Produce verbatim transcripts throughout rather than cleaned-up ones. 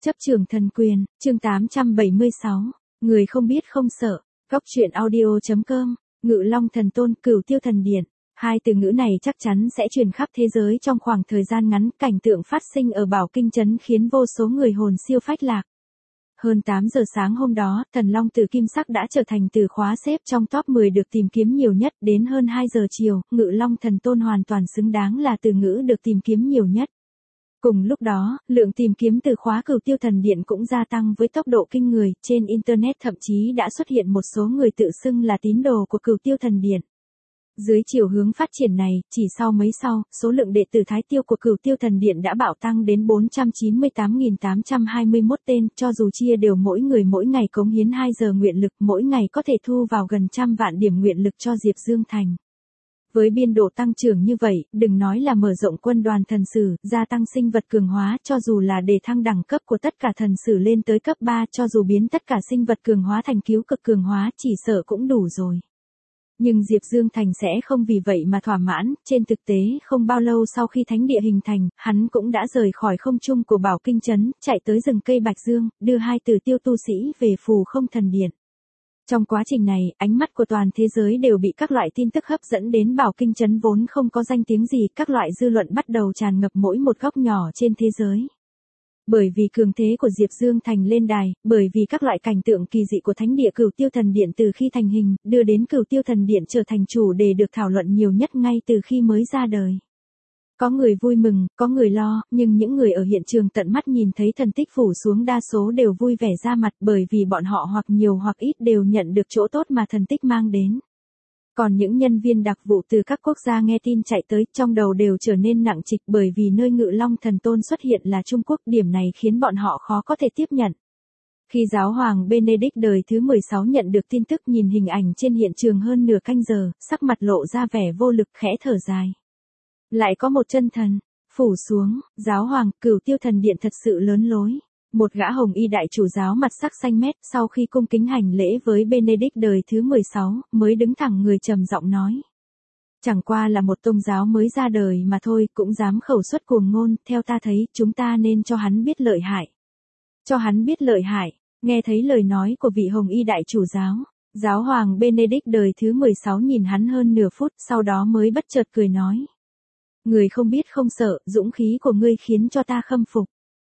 Chấp trường thần quyền, chương tám trăm bảy mươi sáu, người không biết không sợ, góc truyện audio.com, Ngự Long Thần Tôn, Cửu Tiêu Thần Điện. Hai từ ngữ này chắc chắn sẽ truyền khắp thế giới trong khoảng thời gian ngắn, cảnh tượng phát sinh ở Bảo Kinh Trấn khiến vô số người hồn siêu phách lạc. Hơn tám giờ sáng hôm đó, thần long từ kim sắc đã trở thành từ khóa xếp trong top mười được tìm kiếm nhiều nhất, đến hơn hai giờ chiều, Ngự Long Thần Tôn hoàn toàn xứng đáng là từ ngữ được tìm kiếm nhiều nhất. Cùng lúc đó, lượng tìm kiếm từ khóa Cửu Tiêu Thần Điện cũng gia tăng với tốc độ kinh người, trên Internet thậm chí đã xuất hiện một số người tự xưng là tín đồ của Cửu Tiêu Thần Điện. Dưới chiều hướng phát triển này, chỉ sau mấy sau, số lượng đệ tử Thái Tiêu của Cửu Tiêu Thần Điện đã bạo tăng đến bốn trăm chín mươi tám nghìn tám trăm hai mươi mốt tên, cho dù chia đều mỗi người mỗi ngày cống hiến hai giờ nguyện lực, mỗi ngày có thể thu vào gần trăm vạn điểm nguyện lực cho Diệp Dương Thành. Với biên độ tăng trưởng như vậy, đừng nói là mở rộng quân đoàn thần sử, gia tăng sinh vật cường hóa, cho dù là để thăng đẳng cấp của tất cả thần sử lên tới cấp ba, cho dù biến tất cả sinh vật cường hóa thành cứu cực cường hóa, chỉ sợ cũng đủ rồi. Nhưng Diệp Dương Thành sẽ không vì vậy mà thỏa mãn, trên thực tế không bao lâu sau khi thánh địa hình thành, hắn cũng đã rời khỏi không trung của Bảo Kinh Trấn, chạy tới rừng cây Bạch Dương, đưa hai tử tiêu tu sĩ về Phù Không Thần Điện. Trong quá trình này, ánh mắt của toàn thế giới đều bị các loại tin tức hấp dẫn đến Bảo Kinh Trấn vốn không có danh tiếng gì, các loại dư luận bắt đầu tràn ngập mỗi một góc nhỏ trên thế giới. Bởi vì cường thế của Diệp Dương Thành lên đài, bởi vì các loại cảnh tượng kỳ dị của thánh địa Cửu Tiêu Thần Điện từ khi thành hình, đưa đến Cửu Tiêu Thần Điện trở thành chủ đề được thảo luận nhiều nhất ngay từ khi mới ra đời. Có người vui mừng, có người lo, nhưng những người ở hiện trường tận mắt nhìn thấy thần tích phủ xuống đa số đều vui vẻ ra mặt, bởi vì bọn họ hoặc nhiều hoặc ít đều nhận được chỗ tốt mà thần tích mang đến. Còn những nhân viên đặc vụ từ các quốc gia nghe tin chạy tới, trong đầu đều trở nên nặng trịch, bởi vì nơi Ngự Long Thần Tôn xuất hiện là Trung Quốc, điểm này khiến bọn họ khó có thể tiếp nhận. Khi giáo hoàng Benedict đời thứ mười sáu nhận được tin tức, nhìn hình ảnh trên hiện trường hơn nửa canh giờ, sắc mặt lộ ra vẻ vô lực, khẽ thở dài. Lại có một chân thần phủ xuống, giáo hoàng, Cửu Tiêu Thần Điện thật sự lớn lối. Một gã hồng y đại chủ giáo mặt sắc xanh mét, sau khi cung kính hành lễ với Benedict đời thứ mười sáu, mới đứng thẳng người trầm giọng nói. Chẳng qua là một tôn giáo mới ra đời mà thôi, cũng dám khẩu xuất cuồng ngôn, theo ta thấy, chúng ta nên cho hắn biết lợi hại. Cho hắn biết lợi hại, nghe thấy lời nói của vị hồng y đại chủ giáo, giáo hoàng Benedict đời thứ mười sáu nhìn hắn hơn nửa phút, sau đó mới bất chợt cười nói. Người không biết không sợ, dũng khí của ngươi khiến cho ta khâm phục.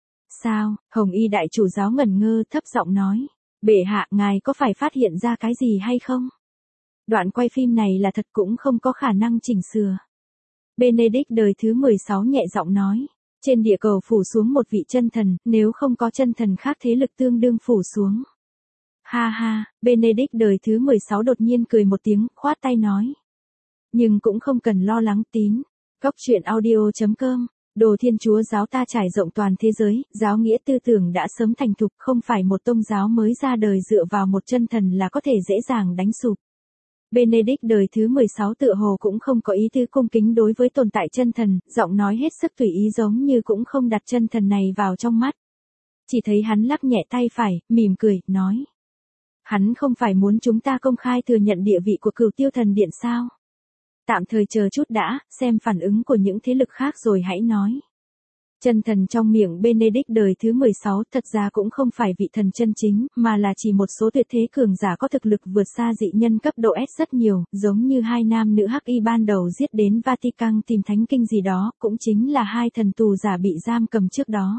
Sao? Hồng y đại chủ giáo ngẩn ngơ, thấp giọng nói. Bệ hạ, ngài có phải phát hiện ra cái gì hay không? Đoạn quay phim này là thật, cũng không có khả năng chỉnh sửa. Benedict đời thứ mười sáu nhẹ giọng nói. Trên địa cầu phủ xuống một vị chân thần, nếu không có chân thần khác thế lực tương đương phủ xuống. Ha ha, Benedict đời thứ mười sáu đột nhiên cười một tiếng, khoát tay nói. Nhưng cũng không cần lo lắng, tín. Góc truyện audio.com, Đồ Thiên Chúa giáo ta trải rộng toàn thế giới, giáo nghĩa tư tưởng đã sớm thành thục, không phải một tôn giáo mới ra đời dựa vào một chân thần là có thể dễ dàng đánh sụp. Benedict đời thứ mười sáu tựa hồ cũng không có ý tứ cung kính đối với tồn tại chân thần, giọng nói hết sức tùy ý giống như cũng không đặt chân thần này vào trong mắt. Chỉ thấy hắn lắc nhẹ tay phải, mỉm cười, nói. Hắn không phải muốn chúng ta công khai thừa nhận địa vị của Cửu Tiêu Thần Điện sao? Tạm thời chờ chút đã, xem phản ứng của những thế lực khác rồi hãy nói. Chân thần trong miệng Benedict đời thứ mười sáu thật ra cũng không phải vị thần chân chính, mà là chỉ một số tuyệt thế cường giả có thực lực vượt xa dị nhân cấp độ S rất nhiều, giống như hai nam nữ hắc y ban đầu giết đến Vatican tìm thánh kinh gì đó, cũng chính là hai thần tù giả bị giam cầm trước đó.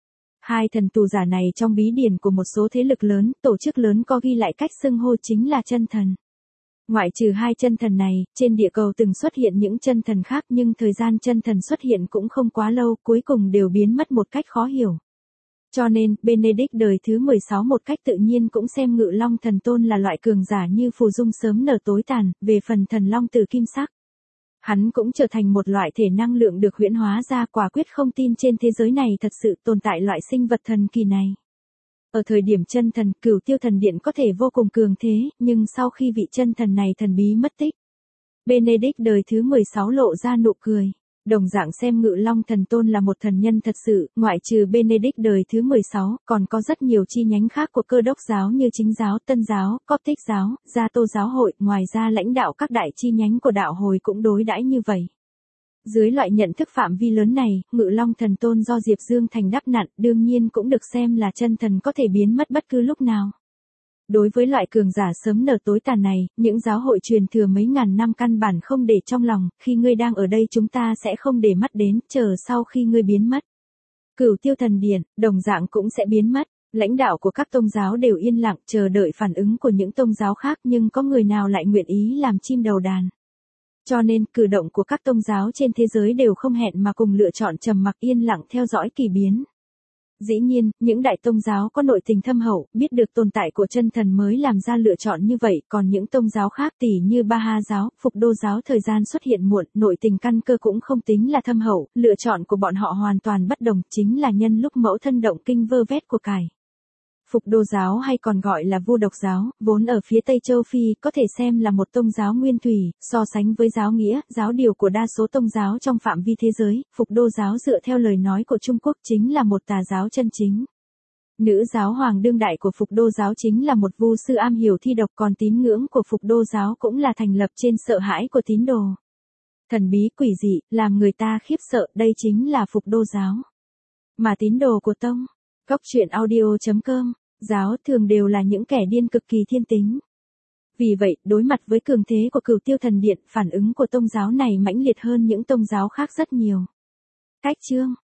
Hai thần tù giả này trong bí điển của một số thế lực lớn, tổ chức lớn có ghi lại cách xưng hô chính là chân thần. Ngoại trừ hai chân thần này, trên địa cầu từng xuất hiện những chân thần khác, nhưng thời gian chân thần xuất hiện cũng không quá lâu, cuối cùng đều biến mất một cách khó hiểu. Cho nên, Benedict đời thứ mười sáu một cách tự nhiên cũng xem Ngự Long Thần Tôn là loại cường giả như phù dung sớm nở tối tàn, về phần thần long từ kim sắc. Hắn cũng trở thành một loại thể năng lượng được huyễn hóa ra, quả quyết không tin trên thế giới này thật sự tồn tại loại sinh vật thần kỳ này. Ở thời điểm chân thần, Cửu Tiêu Thần Điện có thể vô cùng cường thế, nhưng sau khi vị chân thần này thần bí mất tích, Benedict đời thứ mười sáu lộ ra nụ cười. Đồng dạng xem Ngự Long Thần Tôn là một thần nhân thật sự, ngoại trừ Benedict đời thứ mười sáu, còn có rất nhiều chi nhánh khác của Cơ Đốc giáo như Chính giáo, Tân giáo, Coptic giáo, Gia Tô giáo hội, ngoài ra lãnh đạo các đại chi nhánh của đạo hồi cũng đối đãi như vậy. Dưới loại nhận thức phạm vi lớn này, Ngự Long Thần Tôn do Diệp Dương Thành đắp nặn đương nhiên cũng được xem là chân thần có thể biến mất bất cứ lúc nào. Đối với loại cường giả sớm nở tối tàn này, những giáo hội truyền thừa mấy ngàn năm căn bản không để trong lòng, khi ngươi đang ở đây chúng ta sẽ không để mắt đến, chờ sau khi ngươi biến mất. Cửu Tiêu Thần Điện, đồng dạng cũng sẽ biến mất. Lãnh đạo của các tôn giáo đều yên lặng chờ đợi phản ứng của những tôn giáo khác nhưng có người nào lại nguyện ý làm chim đầu đàn. Cho nên, cử động của các tôn giáo trên thế giới đều không hẹn mà cùng lựa chọn trầm mặc yên lặng theo dõi kỳ biến. Dĩ nhiên, những đại tôn giáo có nội tình thâm hậu, biết được tồn tại của chân thần mới làm ra lựa chọn như vậy, còn những tôn giáo khác tỉ như Ba Ha giáo, Phục Đô giáo thời gian xuất hiện muộn, nội tình căn cơ cũng không tính là thâm hậu, lựa chọn của bọn họ hoàn toàn bất đồng, chính là nhân lúc mẫu thân động kinh vơ vét của cải. Phục Đô giáo hay còn gọi là Vu Độc giáo, vốn ở phía Tây Châu Phi, có thể xem là một tôn giáo nguyên thủy, so sánh với giáo nghĩa, giáo điều của đa số tôn giáo trong phạm vi thế giới, Phục Đô giáo dựa theo lời nói của Trung Quốc chính là một tà giáo chân chính. Nữ giáo hoàng đương đại của Phục Đô giáo chính là một vu sư am hiểu thi độc, còn tín ngưỡng của Phục Đô giáo cũng là thành lập trên sợ hãi của tín đồ. Thần bí quỷ dị, làm người ta khiếp sợ, đây chính là Phục Đô giáo. Mà tín đồ của tông Góc truyện audio chấm com, giáo thường đều là những kẻ điên cực kỳ thiên tính. Vì vậy, đối mặt với cường thế của Cửu Tiêu Thần Điện, phản ứng của tôn giáo này mãnh liệt hơn những tôn giáo khác rất nhiều. Cách chương